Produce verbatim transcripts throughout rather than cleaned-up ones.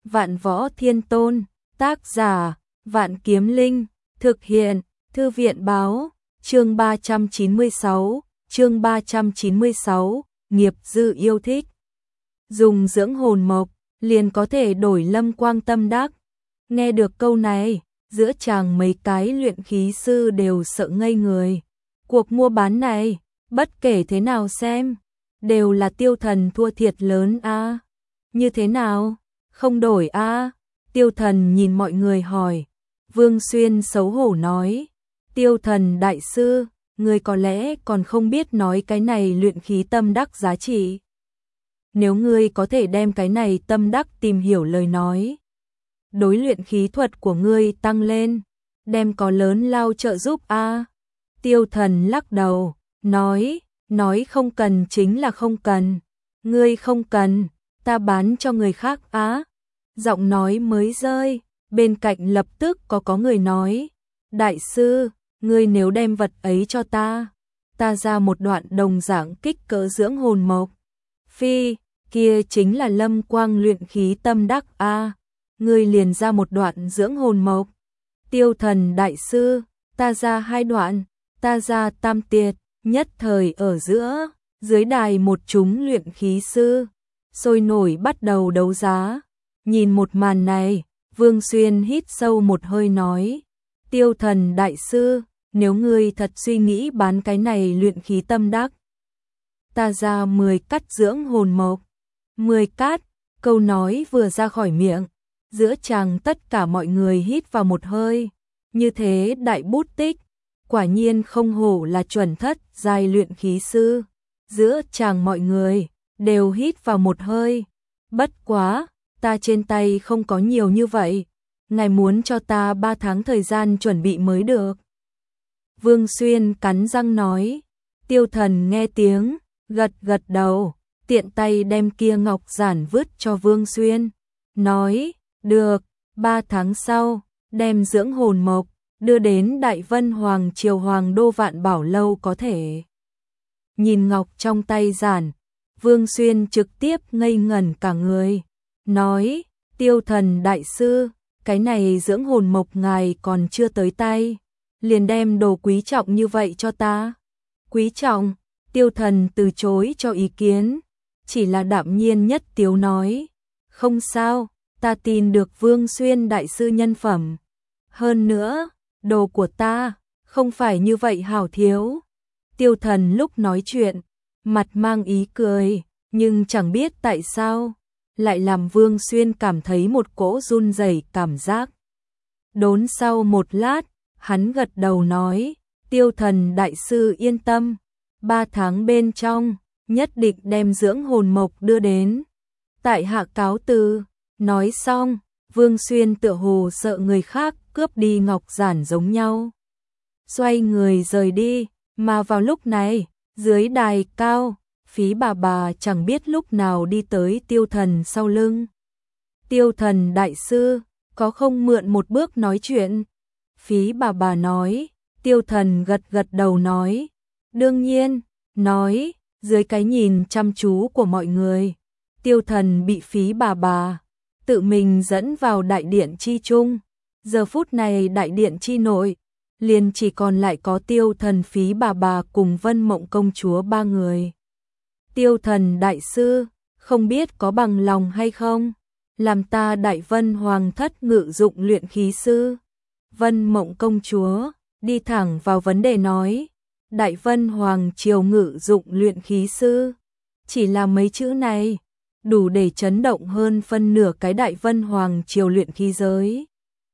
Vạn Võ Thiên Tôn, tác giả, Vạn Kiếm Linh, thực hiện, Thư viện báo, chương ba trăm chín mươi sáu, chương ba trăm chín mươi sáu, nghiệp dư yêu thích. Dùng dưỡng hồn mộc, liền có thể đổi lâm quang tâm đắc. Nghe được câu này, giữa chàng mấy cái luyện khí sư đều sợ ngây người. Cuộc mua bán này, bất kể thế nào xem, đều là Tiêu Thần thua thiệt lớn a. Như thế nào? Không đổi a? Tiêu Thần nhìn mọi người hỏi. Vương Xuyên xấu hổ nói, Tiêu Thần đại sư, người có lẽ còn không biết nói cái này luyện khí tâm đắc giá trị. Nếu ngươi có thể đem cái này tâm đắc tìm hiểu lời nói, đối luyện khí thuật của ngươi tăng lên, đem có lớn lao trợ giúp a. Tiêu Thần lắc đầu, nói, nói không cần chính là không cần, ngươi không cần, ta bán cho người khác á. Giọng nói mới rơi, bên cạnh lập tức có có người nói, đại sư, ngươi nếu đem vật ấy cho ta, ta ra một đoạn đồng dạng kích cỡ dưỡng hồn mộc. Phi, kia chính là lâm quang luyện khí tâm đắc a. Ngươi liền ra một đoạn dưỡng hồn mộc. Tiêu Thần đại sư, ta ra hai đoạn, ta ra tam tiệt. Nhất thời ở giữa, dưới đài một chúng luyện khí sư, sôi nổi bắt đầu đấu giá. Nhìn một màn này, Vương Xuyên hít sâu một hơi nói, Tiêu Thần đại sư, nếu ngươi thật suy nghĩ bán cái này luyện khí tâm đắc, ta ra mười cắt dưỡng hồn mộc. Mười cát, câu nói vừa ra khỏi miệng, giữa chàng tất cả mọi người hít vào một hơi, như thế đại bút tích, quả nhiên không hổ là chuẩn thất giai luyện khí sư. Giữa chàng mọi người đều hít vào một hơi, bất quá, ta trên tay không có nhiều như vậy, ngài muốn cho ta ba tháng thời gian chuẩn bị mới được. Vương Xuyên cắn răng nói. Tiêu Thần nghe tiếng, gật gật đầu, tiện tay đem kia ngọc giản vứt cho Vương Xuyên, nói, được, ba tháng sau, đem dưỡng hồn mộc, đưa đến Đại Vân Hoàng Triều Hoàng Đô Vạn Bảo Lâu có thể. Nhìn ngọc trong tay giản, Vương Xuyên trực tiếp ngây ngẩn cả người, nói, Tiêu Thần đại sư, cái này dưỡng hồn mộc ngài còn chưa tới tay, liền đem đồ quý trọng như vậy cho ta. Quý trọng? Tiêu Thần từ chối cho ý kiến, chỉ là đạm nhiên nhất tiếu nói, không sao, ta tin được Vương Xuyên đại sư nhân phẩm. Hơn nữa, đồ của ta, không phải như vậy hảo thiếu. Tiêu Thần lúc nói chuyện, mặt mang ý cười, nhưng chẳng biết tại sao, lại làm Vương Xuyên cảm thấy một cỗ run rẩy cảm giác. Đốn sau một lát, hắn gật đầu nói, Tiêu Thần đại sư yên tâm, ba tháng bên trong, nhất định đem dưỡng hồn mộc đưa đến. Tại hạ cáo từ. Nói xong, Vương Xuyên tựa hồ sợ người khác cướp đi ngọc giản giống nhau, xoay người rời đi. Mà vào lúc này, dưới đài cao, Phí bà bà chẳng biết lúc nào đi tới Tiêu Thần sau lưng. Tiêu Thần đại sư, có không mượn một bước nói chuyện? Phí bà bà nói. Tiêu Thần gật gật đầu nói, đương nhiên, nói, dưới cái nhìn chăm chú của mọi người, Tiêu Thần bị Phí bà bà tự mình dẫn vào đại điện chi trung. Giờ phút này đại điện chi nội, liền chỉ còn lại có Tiêu Thần, Phí bà bà cùng Vân Mộng công chúa ba người. Tiêu Thần đại sư, không biết có bằng lòng hay không, làm ta Đại Vân Hoàng thất ngự dụng luyện khí sư. Vân Mộng công chúa đi thẳng vào vấn đề nói, Đại Vân Hoàng triều ngự dụng luyện khí sư, chỉ là mấy chữ này, đủ để chấn động hơn phân nửa cái Đại Vân Hoàng triều luyện khí giới.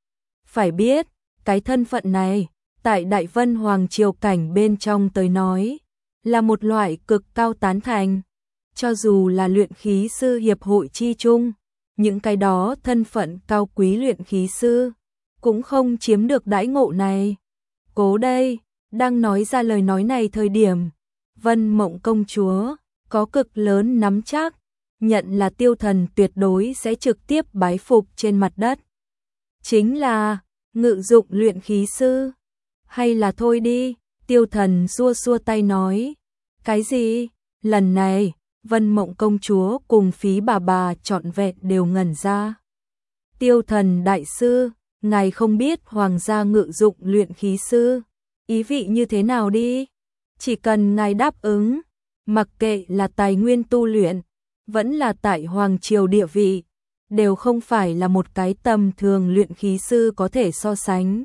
Phải biết, cái thân phận này, tại Đại Vân Hoàng triều cảnh bên trong tới nói, là một loại cực cao tán thành. Cho dù là luyện khí sư hiệp hội chi chung, những cái đó thân phận cao quý luyện khí sư, cũng không chiếm được đãi ngộ này. Cố đây, đang nói ra lời nói này thời điểm, Vân Mộng công chúa có cực lớn nắm chắc, nhận là Tiêu Thần tuyệt đối sẽ trực tiếp bái phục trên mặt đất. Chính là, ngự dụng luyện khí sư, hay là thôi đi, Tiêu Thần xua xua tay nói. Cái gì? Lần này, Vân Mộng công chúa cùng Phí bà bà trọn vẹn đều ngẩn ra. Tiêu Thần đại sư, ngài không biết hoàng gia ngự dụng luyện khí sư, ý vị như thế nào đi? Chỉ cần ngài đáp ứng, mặc kệ là tài nguyên tu luyện, vẫn là tại hoàng triều địa vị, đều không phải là một cái tầm thường luyện khí sư có thể so sánh.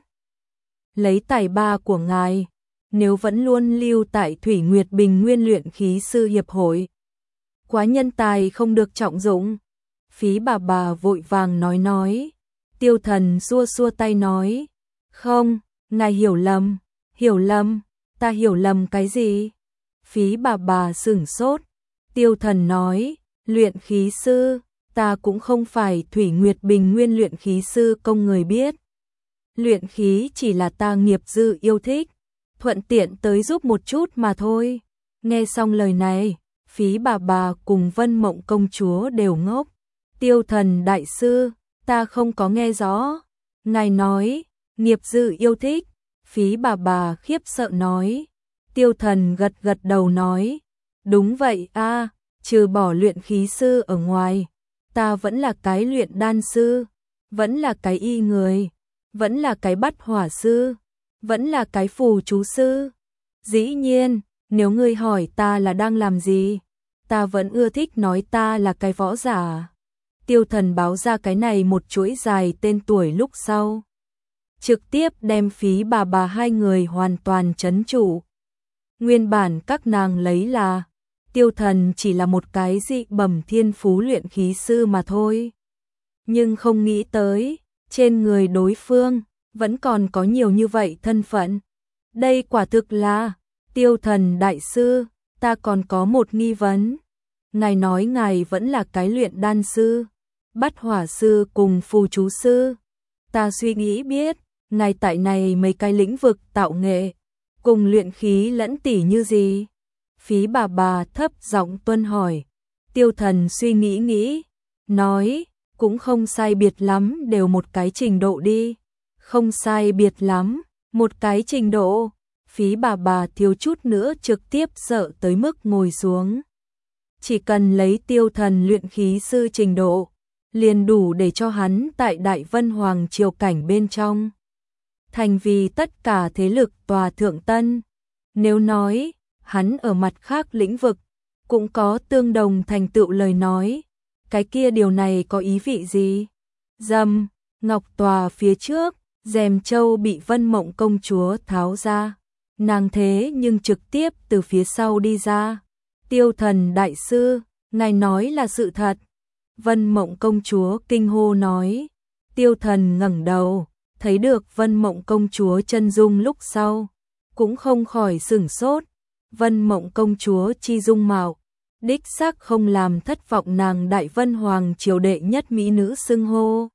Lấy tài ba của ngài, nếu vẫn luôn lưu tại Thủy Nguyệt Bình Nguyên luyện khí sư hiệp hội, quá nhân tài không được trọng dụng. Phí bà bà vội vàng nói nói. Tiêu Thần xua xua tay nói, không, ngài hiểu lầm, hiểu lầm, ta hiểu lầm cái gì? Phí bà bà sửng sốt. Tiêu Thần nói, luyện khí sư, ta cũng không phải Thủy Nguyệt Bình Nguyên luyện khí sư công người biết. Luyện khí chỉ là ta nghiệp dư yêu thích, thuận tiện tới giúp một chút mà thôi. Nghe xong lời này, Phí bà bà cùng Vân Mộng công chúa đều ngốc. Tiêu Thần đại sư, ta không có nghe rõ. Ngài nói, nghiệp dư yêu thích. Phí bà bà khiếp sợ nói. Tiêu Thần gật gật đầu nói, đúng vậy a, trừ bỏ luyện khí sư ở ngoài, ta vẫn là cái luyện đan sư, vẫn là cái y người, vẫn là cái bắt hỏa sư, vẫn là cái phù chú sư. Dĩ nhiên, nếu ngươi hỏi ta là đang làm gì, ta vẫn ưa thích nói ta là cái võ giả. Tiêu Thần báo ra cái này một chuỗi dài tên tuổi lúc sau, trực tiếp đem Phí bà bà hai người hoàn toàn trấn trụ. Nguyên bản các nàng lấy là Tiêu Thần chỉ là một cái dị bẩm thiên phú luyện khí sư mà thôi. Nhưng không nghĩ tới, trên người đối phương vẫn còn có nhiều như vậy thân phận. Đây quả thực là, Tiêu Thần đại sư, ta còn có một nghi vấn. Ngài nói ngài vẫn là cái luyện đan sư, bắt hỏa sư cùng phù chú sư. Ta suy nghĩ biết, ngài tại này mấy cái lĩnh vực tạo nghệ, cùng luyện khí lẫn tỉ như gì? Phí bà bà thấp giọng tuân hỏi. Tiêu Thần suy nghĩ nghĩ, nói, cũng không sai biệt lắm, đều một cái trình độ đi. Không sai biệt lắm, một cái trình độ. Phí bà bà thiếu chút nữa trực tiếp sợ tới mức ngồi xuống. Chỉ cần lấy Tiêu Thần luyện khí sư trình độ, liền đủ để cho hắn tại Đại Vân Hoàng triều cảnh bên trong thành vì tất cả thế lực tòa thượng tân. Nếu nói, hắn ở mặt khác lĩnh vực cũng có tương đồng thành tựu lời nói, cái kia điều này có ý vị gì? Dầm, ngọc tòa phía trước, rèm châu bị Vân Mộng công chúa tháo ra, nàng thế nhưng trực tiếp từ phía sau đi ra. Tiêu Thần đại sư, ngài nói là sự thật. Vân Mộng công chúa kinh hô nói. Tiêu Thần ngẩng đầu, thấy được Vân Mộng công chúa chân dung lúc sau, cũng không khỏi sửng sốt. Vân Mộng công chúa chi dung mạo, đích xác không làm thất vọng nàng Đại Vân Hoàng triều đệ nhất mỹ nữ xưng hô.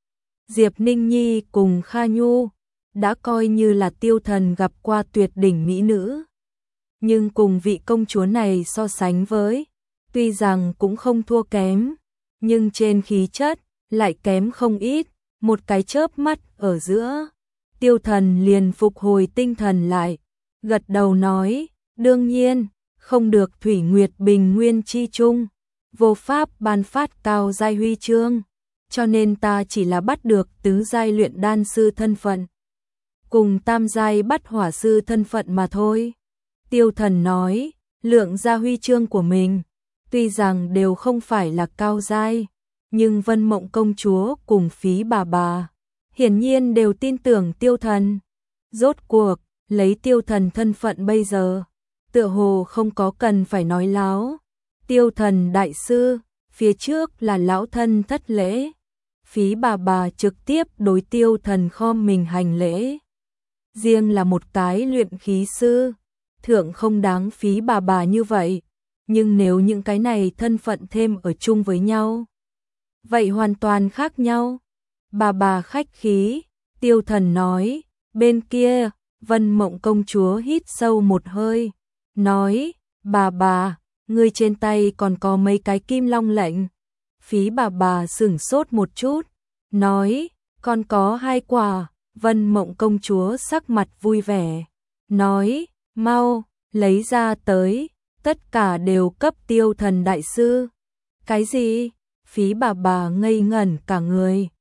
Diệp Ninh Nhi cùng Kha Nhu đã coi như là Tiêu Thần gặp qua tuyệt đỉnh mỹ nữ. Nhưng cùng vị công chúa này so sánh với, tuy rằng cũng không thua kém, nhưng trên khí chất lại kém không ít. Một cái chớp mắt ở giữa, Tiêu Thần liền phục hồi tinh thần lại, gật đầu nói, đương nhiên, không được Thủy Nguyệt Bình Nguyên chi chung, vô pháp ban phát cao giai huy chương, cho nên ta chỉ là bắt được tứ giai luyện đan sư thân phận, cùng tam giai bắt hỏa sư thân phận mà thôi. Tiêu Thần nói, lượng gia huy chương của mình, tuy rằng đều không phải là cao giai, nhưng Vân Mộng công chúa cùng Phí bà bà hiển nhiên đều tin tưởng Tiêu Thần. Rốt cuộc, lấy Tiêu Thần thân phận bây giờ, tựa hồ không có cần phải nói láo. Tiêu Thần đại sư, phía trước là lão thân thất lễ. Phí bà bà trực tiếp đối Tiêu Thần khom mình hành lễ. Riêng là một cái luyện khí sư, thượng không đáng Phí bà bà như vậy, nhưng nếu những cái này thân phận thêm ở chung với nhau, vậy hoàn toàn khác nhau. Bà bà khách khí, Tiêu Thần nói. Bên kia, Vân Mộng công chúa hít sâu một hơi, nói, bà bà, ngươi trên tay còn có mấy cái kim long lệnh. Phí bà bà sửng sốt một chút, nói, còn có hai quả. Vân Mộng công chúa sắc mặt vui vẻ, nói, mau, lấy ra tới, tất cả đều cấp Tiêu Thần đại sư. Cái gì? Phí bà bà ngây ngẩn cả người.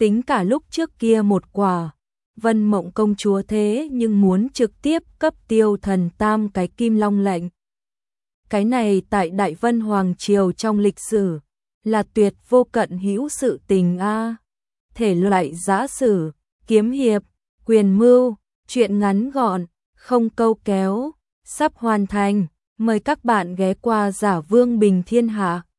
tính cả lúc trước kia một quả Vân Mộng công chúa thế nhưng muốn trực tiếp cấp Tiêu Thần Tam cái Kim Long lệnh. Cái này tại Đại Vân Hoàng Triều trong lịch sử là tuyệt vô cận hữu sự tình a. Thể loại giã sử, kiếm hiệp, quyền mưu, truyện ngắn gọn, không câu kéo, sắp hoàn thành. Mời các bạn ghé qua Giả Vương Bình Thiên Hạ.